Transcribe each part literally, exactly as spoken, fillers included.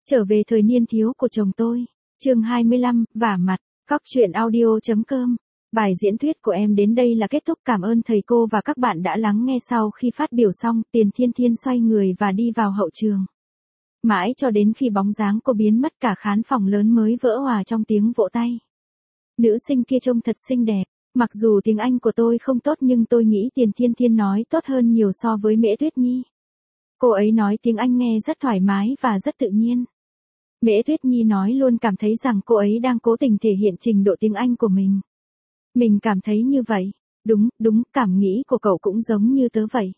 Trở về thời niên thiếu của chồng tôi. Chương hai mươi lăm, vả mặt. Cóc truyện audio.com. Bài diễn thuyết của em đến đây là kết thúc. Cảm ơn thầy cô và các bạn đã lắng nghe. Sau khi phát biểu xong, Tiền Thiên Thiên xoay người và đi vào hậu trường. Mãi cho đến khi bóng dáng cô biến mất, cả khán phòng lớn mới vỡ òa trong tiếng vỗ tay. Nữ sinh kia trông thật xinh đẹp. Mặc dù tiếng Anh của tôi không tốt nhưng tôi nghĩ Tiền Thiên Thiên nói tốt hơn nhiều so với Mễ Tuyết Nhi. Cô ấy nói tiếng Anh nghe rất thoải mái và rất tự nhiên. Mễ Tuyết Nhi nói luôn cảm thấy rằng cô ấy đang cố tình thể hiện trình độ tiếng Anh của mình. Mình cảm thấy như vậy. Đúng, đúng, cảm nghĩ của cậu cũng giống như tớ vậy.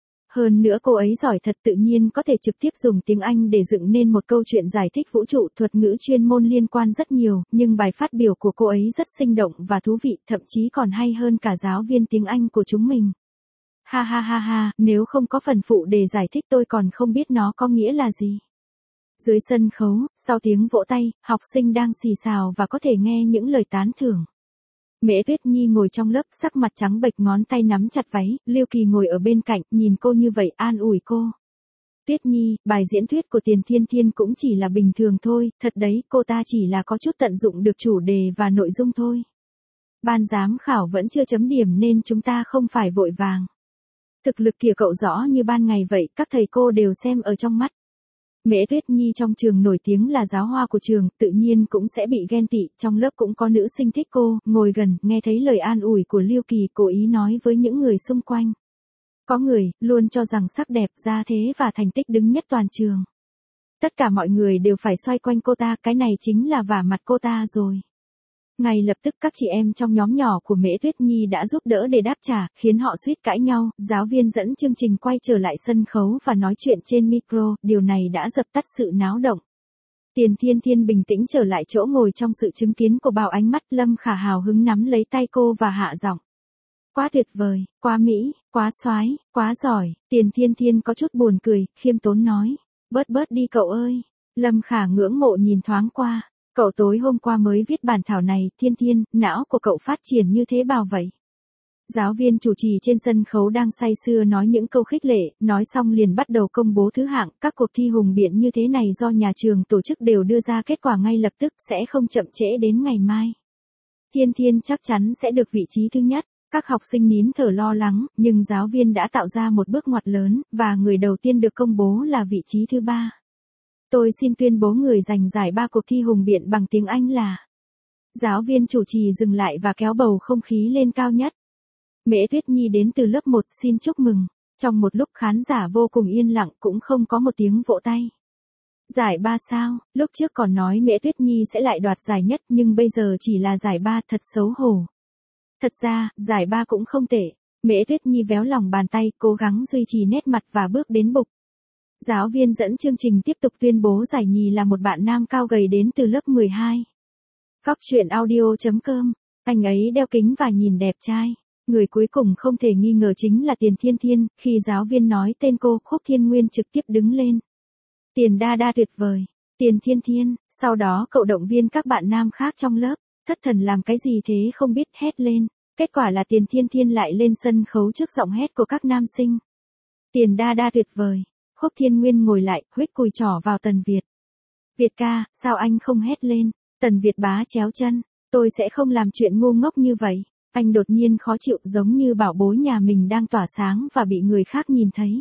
Hơn nữa cô ấy giỏi thật, tự nhiên có thể trực tiếp dùng tiếng Anh để dựng nên một câu chuyện giải thích vũ trụ. Thuật ngữ chuyên môn liên quan rất nhiều, nhưng bài phát biểu của cô ấy rất sinh động và thú vị, thậm chí còn hay hơn cả giáo viên tiếng Anh của chúng mình. Ha ha ha ha, nếu không có phần phụ để giải thích tôi còn không biết nó có nghĩa là gì. Dưới sân khấu, sau tiếng vỗ tay, học sinh đang xì xào và có thể nghe những lời tán thưởng. Mễ Tuyết Nhi ngồi trong lớp, sắc mặt trắng bệch, ngón tay nắm chặt váy. Lưu Kỳ ngồi ở bên cạnh, nhìn cô như vậy, an ủi cô. Tuyết Nhi, bài diễn thuyết của Tiền Thiên Thiên cũng chỉ là bình thường thôi, thật đấy, cô ta chỉ là có chút tận dụng được chủ đề và nội dung thôi. Ban giám khảo vẫn chưa chấm điểm nên chúng ta không phải vội vàng. Thực lực kìa cậu rõ như ban ngày vậy, các thầy cô đều xem ở trong mắt. Mễ Tuyết Nhi trong trường nổi tiếng là giáo hoa của trường, tự nhiên cũng sẽ bị ghen tị. Trong lớp cũng có nữ sinh thích cô, ngồi gần, nghe thấy lời an ủi của Lưu Kỳ, cố ý nói với những người xung quanh. Có người, luôn cho rằng sắc đẹp, gia thế và thành tích đứng nhất toàn trường. Tất cả mọi người đều phải xoay quanh cô ta, cái này chính là vả mặt cô ta rồi. Ngay lập tức các chị em trong nhóm nhỏ của Mễ Tuyết Nhi đã giúp đỡ để đáp trả, khiến họ suýt cãi nhau. Giáo viên dẫn chương trình quay trở lại sân khấu và nói chuyện trên micro, điều này đã dập tắt sự náo động. Tiền Thiên Thiên bình tĩnh trở lại chỗ ngồi trong sự chứng kiến của bao ánh mắt. Lâm Khả hào hứng nắm lấy tay cô và hạ giọng. Quá tuyệt vời, quá mỹ, quá soái, quá giỏi. Tiền Thiên Thiên có chút buồn cười, khiêm tốn nói. Bớt bớt đi cậu ơi. Lâm Khả ngưỡng mộ nhìn thoáng qua. Cậu tối hôm qua mới viết bản thảo này. Thiên Thiên, não của cậu phát triển như thế bao vậy? Giáo viên chủ trì trên sân khấu đang say sưa nói những câu khích lệ, nói xong liền bắt đầu công bố thứ hạng. Các cuộc thi hùng biện như thế này do nhà trường tổ chức đều đưa ra kết quả ngay lập tức, sẽ không chậm trễ đến ngày mai. Thiên Thiên chắc chắn sẽ được vị trí thứ nhất. Các học sinh nín thở lo lắng, nhưng giáo viên đã tạo ra một bước ngoặt lớn, và người đầu tiên được công bố là vị trí thứ ba. Tôi xin tuyên bố người giành giải ba cuộc thi hùng biện bằng tiếng Anh là. Giáo viên chủ trì dừng lại và kéo bầu không khí lên cao nhất. Mễ Tuyết Nhi đến từ lớp một, xin chúc mừng. Trong một lúc khán giả vô cùng yên lặng, cũng không có một tiếng vỗ tay. Giải ba sao, lúc trước còn nói Mễ Tuyết Nhi sẽ lại đoạt giải nhất nhưng bây giờ chỉ là giải ba, thật xấu hổ. Thật ra, giải ba cũng không tệ. Mễ Tuyết Nhi véo lòng bàn tay, cố gắng duy trì nét mặt và bước đến bục. Giáo viên dẫn chương trình tiếp tục tuyên bố giải nhì là một bạn nam cao gầy đến từ lớp mười hai. Cóc truyện audio.com. Anh ấy đeo kính và nhìn đẹp trai. Người cuối cùng không thể nghi ngờ chính là Tiền Thiên Thiên. Khi giáo viên nói tên cô, Khúc Thiên Nguyên trực tiếp đứng lên. Tiền đa đa tuyệt vời. Tiền Thiên Thiên. Sau đó cậu động viên các bạn nam khác trong lớp. Thất thần làm cái gì thế không biết, hét lên. Kết quả là Tiền Thiên Thiên lại lên sân khấu trước giọng hét của các nam sinh. Tiền đa đa tuyệt vời. Khúc Thiên Nguyên ngồi lại, huých cùi trỏ vào Tần Việt. Việt ca, sao anh không hét lên? Tần Việt bá chéo chân. Tôi sẽ không làm chuyện ngu ngốc như vậy. Anh đột nhiên khó chịu, giống như bảo bối nhà mình đang tỏa sáng và bị người khác nhìn thấy.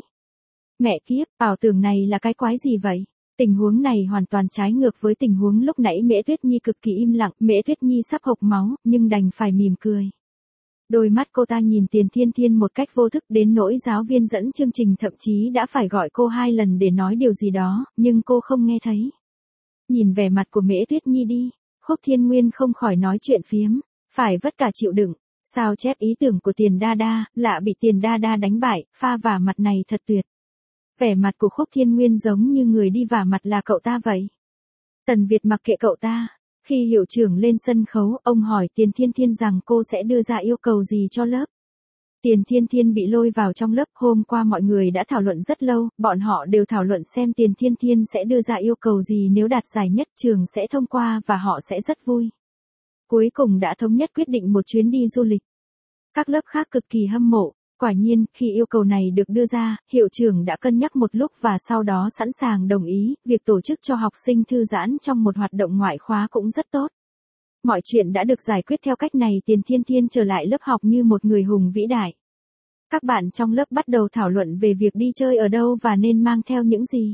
Mẹ kiếp, ảo tưởng này là cái quái gì vậy? Tình huống này hoàn toàn trái ngược với tình huống lúc nãy. Mễ Tuyết Nhi cực kỳ im lặng, Mễ Tuyết Nhi sắp hộc máu, nhưng đành phải mỉm cười. Đôi mắt cô ta nhìn Tiền Thiên Thiên một cách vô thức đến nỗi giáo viên dẫn chương trình thậm chí đã phải gọi cô hai lần để nói điều gì đó, nhưng cô không nghe thấy. Nhìn vẻ mặt của Mễ Tuyết Nhi đi, Khúc Thiên Nguyên không khỏi nói chuyện phiếm, phải vất cả chịu đựng, sao chép ý tưởng của Tiền đa đa, lạ bị Tiền đa đa đánh bại, pha vả mặt này thật tuyệt. Vẻ mặt của Khúc Thiên Nguyên giống như người đi vả mặt là cậu ta vậy. Tần Việt mặc kệ cậu ta. Khi hiệu trưởng lên sân khấu, ông hỏi Tiền Thiên Thiên rằng cô sẽ đưa ra yêu cầu gì cho lớp. Tiền Thiên Thiên bị lôi vào trong lớp. Hôm qua mọi người đã thảo luận rất lâu, bọn họ đều thảo luận xem Tiền Thiên Thiên sẽ đưa ra yêu cầu gì, nếu đạt giải nhất trường sẽ thông qua và họ sẽ rất vui. Cuối cùng đã thống nhất quyết định một chuyến đi du lịch. Các lớp khác cực kỳ hâm mộ, Quả nhiên, khi yêu cầu này được đưa ra, hiệu trưởng đã cân nhắc một lúc và sau đó sẵn sàng đồng ý, việc tổ chức cho học sinh thư giãn trong một hoạt động ngoại khóa cũng rất tốt. Mọi chuyện đã được giải quyết theo cách này, Tiền Thiên Thiên trở lại lớp học như một người hùng vĩ đại. Các bạn trong lớp bắt đầu thảo luận về việc đi chơi ở đâu và nên mang theo những gì.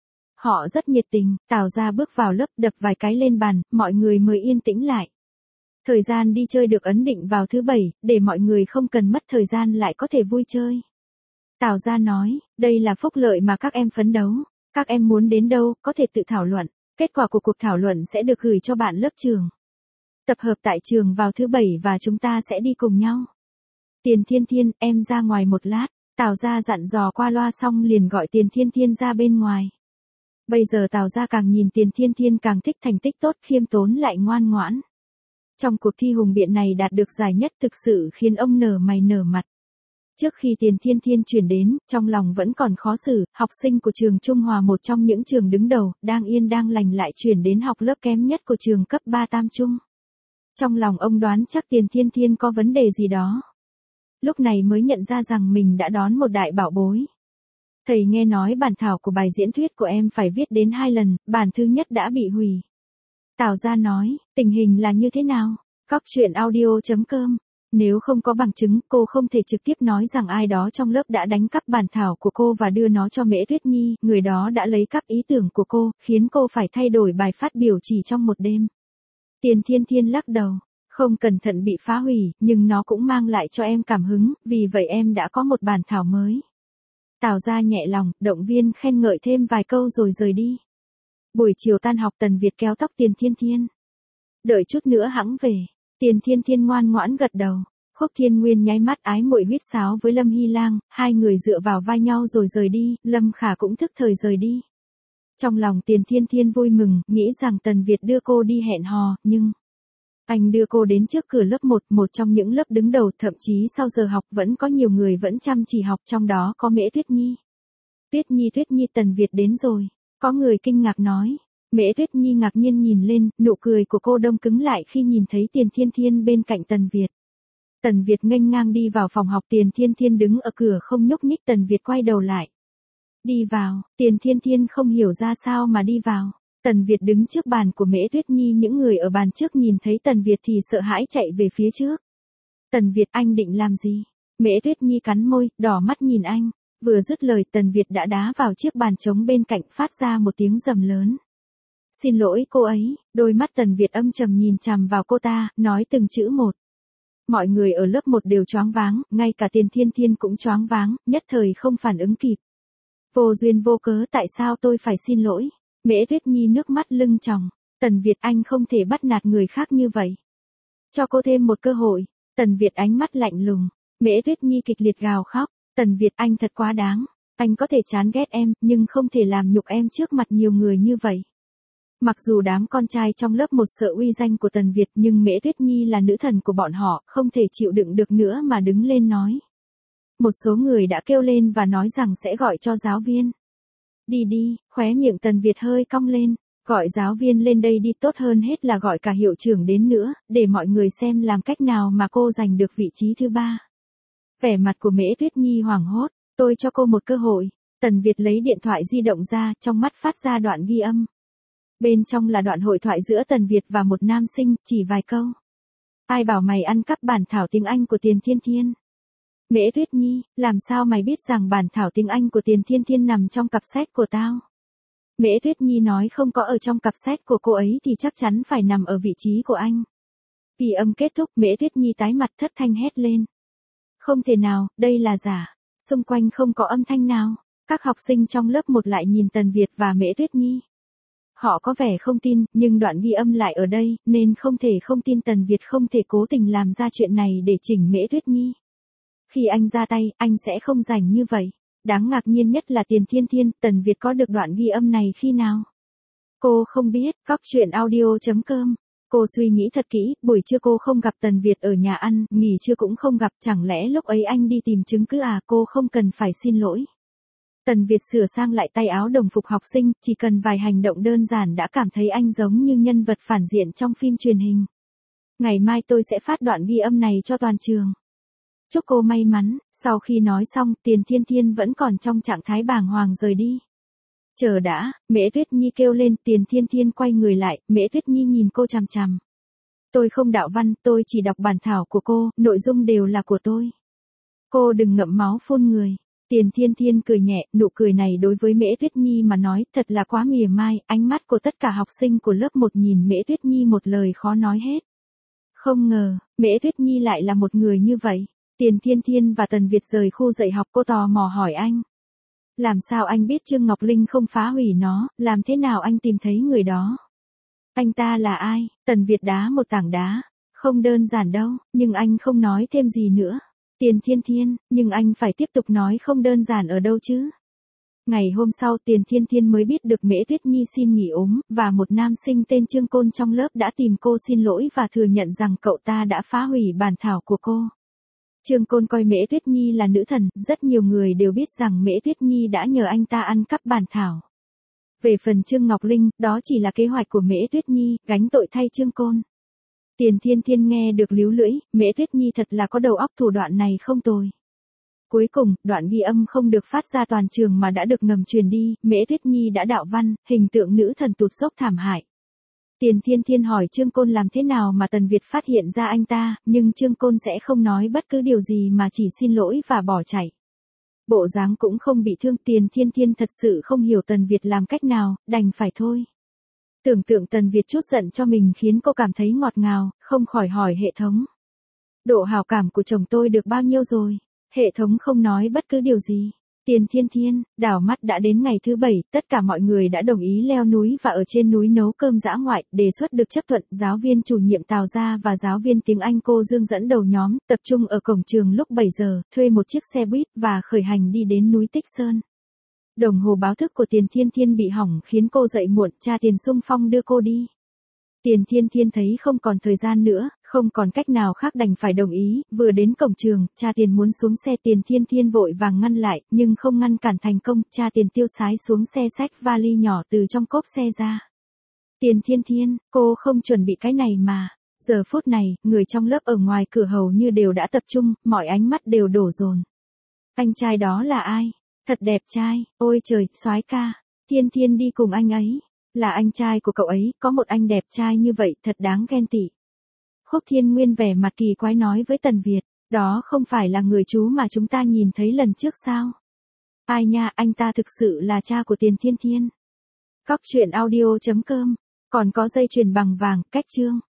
Họ rất nhiệt tình, Tào Gia bước vào lớp đập vài cái lên bàn, mọi người mới yên tĩnh lại. Thời gian đi chơi được ấn định vào thứ bảy, để mọi người không cần mất thời gian lại có thể vui chơi. Tào Gia nói, đây là phúc lợi mà các em phấn đấu. Các em muốn đến đâu, có thể tự thảo luận. Kết quả của cuộc thảo luận sẽ được gửi cho bạn lớp trường. Tập hợp tại trường vào thứ bảy và chúng ta sẽ đi cùng nhau. Tiền Thiên Thiên, em ra ngoài một lát. Tào Gia dặn dò qua loa xong liền gọi Tiền Thiên Thiên ra bên ngoài. Bây giờ Tào Gia càng nhìn Tiền Thiên Thiên càng thích thành tích tốt, khiêm tốn lại ngoan ngoãn. Trong cuộc thi hùng biện này đạt được giải nhất thực sự khiến ông nở mày nở mặt. Trước khi Tiền Thiên Thiên chuyển đến, trong lòng vẫn còn khó xử, học sinh của trường Trung Hòa, một trong những trường đứng đầu, đang yên đang lành lại chuyển đến học lớp kém nhất của trường cấp ba Tam Trung. Trong lòng ông đoán chắc Tiền Thiên Thiên có vấn đề gì đó. Lúc này mới nhận ra rằng mình đã đón một đại bảo bối. Thầy nghe nói bản thảo của bài diễn thuyết của em phải viết đến hai lần, bản thứ nhất đã bị hủy. Tào Gia nói, tình hình là như thế nào? Cóc truyện audio chấm com. Nếu không có bằng chứng, cô không thể trực tiếp nói rằng ai đó trong lớp đã đánh cắp bản thảo của cô và đưa nó cho Mễ Tuyết Nhi, người đó đã lấy cắp ý tưởng của cô, khiến cô phải thay đổi bài phát biểu chỉ trong một đêm. Tiền Thiên Thiên lắc đầu, không cẩn thận bị phá hủy, nhưng nó cũng mang lại cho em cảm hứng, vì vậy em đã có một bản thảo mới. Tào Gia nhẹ lòng, động viên khen ngợi thêm vài câu rồi rời đi. Buổi chiều tan học, Tần Việt kéo tóc Tiền Thiên Thiên. Đợi chút nữa hẵng về. Tiền Thiên Thiên ngoan ngoãn gật đầu. Khúc Thiên Nguyên nháy mắt ái muội huýt sáo với Lâm Hy Lang, hai người dựa vào vai nhau rồi rời đi, Lâm Khả cũng thức thời rời đi. Trong lòng Tiền Thiên Thiên vui mừng, nghĩ rằng Tần Việt đưa cô đi hẹn hò, nhưng... Anh đưa cô đến trước cửa lớp một, một trong những lớp đứng đầu, thậm chí sau giờ học vẫn có nhiều người vẫn chăm chỉ học, trong đó có Mễ Tuyết Nhi. Tuyết Nhi Tuyết Nhi, Tần Việt đến rồi. Có người kinh ngạc nói. Mễ Tuyết Nhi ngạc nhiên nhìn lên, nụ cười của cô đông cứng lại khi nhìn thấy Tiền Thiên Thiên bên cạnh Tần Việt. Tần Việt nghênh ngang đi vào phòng học, Tiền Thiên Thiên đứng ở cửa không nhúc nhích, Tần Việt quay đầu lại. Đi vào, Tiền Thiên Thiên không hiểu ra sao mà đi vào. Tần Việt đứng trước bàn của Mễ Tuyết Nhi, những người ở bàn trước nhìn thấy Tần Việt thì sợ hãi chạy về phía trước. Tần Việt, anh định làm gì? Mễ Tuyết Nhi cắn môi, đỏ mắt nhìn anh. Vừa dứt lời, Tần Việt đã đá vào chiếc bàn trống bên cạnh, phát ra một tiếng rầm lớn. Xin lỗi cô ấy. Đôi mắt Tần Việt âm trầm nhìn chằm vào cô ta, nói từng chữ một. Mọi người ở lớp một đều choáng váng, ngay cả Tiền Thiên Thiên cũng choáng váng, nhất thời không phản ứng kịp. Vô duyên vô cớ, tại sao tôi phải xin lỗi? Mễ Tuyết Nhi nước mắt lưng tròng. Tần Việt, anh không thể bắt nạt người khác như vậy. Cho cô thêm một cơ hội. Tần Việt ánh mắt lạnh lùng. Mễ Tuyết Nhi kịch liệt gào khóc. Tần Việt, anh thật quá đáng. Anh có thể chán ghét em, nhưng không thể làm nhục em trước mặt nhiều người như vậy. Mặc dù đám con trai trong lớp một sợ uy danh của Tần Việt, nhưng Mễ Tuyết Nhi là nữ thần của bọn họ, không thể chịu đựng được nữa mà đứng lên nói. Một số người đã kêu lên và nói rằng sẽ gọi cho giáo viên. Đi đi, khóe miệng Tần Việt hơi cong lên, gọi giáo viên lên đây đi, tốt hơn hết là gọi cả hiệu trưởng đến nữa, để mọi người xem làm cách nào mà cô giành được vị trí thứ ba. Vẻ mặt của Mễ Tuyết Nhi hoảng hốt, tôi cho cô một cơ hội. Tần Việt lấy điện thoại di động ra, trong mắt phát ra đoạn ghi âm. Bên trong là đoạn hội thoại giữa Tần Việt và một nam sinh, chỉ vài câu. Ai bảo mày ăn cắp bản thảo tiếng Anh của Tiền Thiên Thiên? Mễ Tuyết Nhi, làm sao mày biết rằng bản thảo tiếng Anh của Tiền Thiên Thiên nằm trong cặp sách của tao? Mễ Tuyết Nhi nói không có ở trong cặp sách của cô ấy thì chắc chắn phải nằm ở vị trí của anh. Ghi âm kết thúc, Mễ Tuyết Nhi tái mặt thất thanh hét lên. Không thể nào, đây là giả. Xung quanh không có âm thanh nào. Các học sinh trong lớp một lại nhìn Tần Việt và Mễ Tuyết Nhi. Họ có vẻ không tin, nhưng đoạn ghi âm lại ở đây, nên không thể không tin Tần Việt không thể cố tình làm ra chuyện này để chỉnh Mễ Tuyết Nhi. Khi anh ra tay, anh sẽ không rảnh như vậy. Đáng ngạc nhiên nhất là Tiền Thiên Thiên, Tần Việt có được đoạn ghi âm này khi nào? Cô không biết, cóc truyện audio chấm com. Cô suy nghĩ thật kỹ, buổi trưa cô không gặp Tần Việt ở nhà ăn, nghỉ trưa cũng không gặp, chẳng lẽ lúc ấy anh đi tìm chứng cứ à? Cô không cần phải xin lỗi. Tần Việt sửa sang lại tay áo đồng phục học sinh, chỉ cần vài hành động đơn giản đã cảm thấy anh giống như nhân vật phản diện trong phim truyền hình. Ngày mai tôi sẽ phát đoạn ghi âm này cho toàn trường. Chúc cô may mắn. Sau khi nói xong, Tiền Thiên Thiên vẫn còn trong trạng thái bàng hoàng rời đi. Chờ đã, Mễ Tuyết Nhi kêu lên. Tiền Thiên Thiên quay người lại, Mễ Tuyết Nhi nhìn cô chằm chằm. Tôi không đạo văn, tôi chỉ đọc bản thảo của cô, nội dung đều là của tôi. Cô đừng ngậm máu phun người. Tiền Thiên Thiên cười nhẹ, nụ cười này đối với Mễ Tuyết Nhi mà nói thật là quá mỉa mai, ánh mắt của tất cả học sinh của lớp một nhìn Mễ Tuyết Nhi một lời khó nói hết. Không ngờ, Mễ Tuyết Nhi lại là một người như vậy. Tiền Thiên Thiên và Tần Việt rời khu dạy học, cô tò mò hỏi anh. Làm sao anh biết Trương Ngọc Linh không phá hủy nó, làm thế nào anh tìm thấy người đó? Anh ta là ai? Tần Việt đá một tảng đá. Không đơn giản đâu, nhưng anh không nói thêm gì nữa. Tiền Thiên Thiên, nhưng anh phải tiếp tục nói không đơn giản ở đâu chứ? Ngày hôm sau Tiền Thiên Thiên mới biết được Mễ Tuyết Nhi xin nghỉ ốm, và một nam sinh tên Trương Côn trong lớp đã tìm cô xin lỗi và thừa nhận rằng cậu ta đã phá hủy bản thảo của cô. Trương Côn coi Mễ Tuyết Nhi là nữ thần, rất nhiều người đều biết rằng Mễ Tuyết Nhi đã nhờ anh ta ăn cắp bản thảo. Về phần Trương Ngọc Linh, đó chỉ là kế hoạch của Mễ Tuyết Nhi, gánh tội thay Trương Côn. Tiền Thiên Thiên nghe được líu lưỡi, Mễ Tuyết Nhi thật là có đầu óc, thủ đoạn này không tồi. Cuối cùng, đoạn ghi âm không được phát ra toàn trường mà đã được ngầm truyền đi, Mễ Tuyết Nhi đã đạo văn, hình tượng nữ thần tụt dốc thảm hại. Tiền Thiên Thiên hỏi Trương Côn làm thế nào mà Tần Việt phát hiện ra anh ta, nhưng Trương Côn sẽ không nói bất cứ điều gì mà chỉ xin lỗi và bỏ chạy. Bộ dáng cũng không bị thương. Tiền Thiên Thiên thật sự không hiểu Tần Việt làm cách nào, đành phải thôi. Tưởng tượng Tần Việt chút giận cho mình khiến cô cảm thấy ngọt ngào, không khỏi hỏi hệ thống. Độ hảo cảm của chồng tôi được bao nhiêu rồi? Hệ thống không nói bất cứ điều gì. Tiền Thiên Thiên, đảo mắt đã đến ngày thứ bảy, tất cả mọi người đã đồng ý leo núi và ở trên núi nấu cơm dã ngoại, đề xuất được chấp thuận. Giáo viên chủ nhiệm Tào Gia và giáo viên tiếng Anh cô Dương dẫn đầu nhóm, tập trung ở cổng trường lúc bảy giờ, thuê một chiếc xe buýt và khởi hành đi đến núi Tích Sơn. Đồng hồ báo thức của Tiền Thiên Thiên bị hỏng khiến cô dậy muộn, cha Tiền xung phong đưa cô đi. Tiền Thiên Thiên thấy không còn thời gian nữa, không còn cách nào khác đành phải đồng ý. Vừa đến cổng trường, cha Tiền muốn xuống xe, Tiền Thiên Thiên vội vàng ngăn lại, nhưng không ngăn cản thành công, cha Tiền tiêu sái xuống xe xách vali nhỏ từ trong cốp xe ra. Tiền Thiên Thiên, cô không chuẩn bị cái này mà. Giờ phút này, người trong lớp ở ngoài cửa hầu như đều đã tập trung, mọi ánh mắt đều đổ dồn. Anh trai đó là ai? Thật đẹp trai, ôi trời, soái ca. Thiên Thiên đi cùng anh ấy. Là anh trai của cậu ấy, có một anh đẹp trai như vậy, thật đáng ghen tị. Khúc Thiên Nguyên vẻ mặt kỳ quái nói với Tần Việt, đó không phải là người chú mà chúng ta nhìn thấy lần trước sao? Ai nha, anh ta thực sự là cha của Tiền Thiên Thiên. Cóc truyện audio chấm com, còn có dây chuyền bằng vàng, cách chương.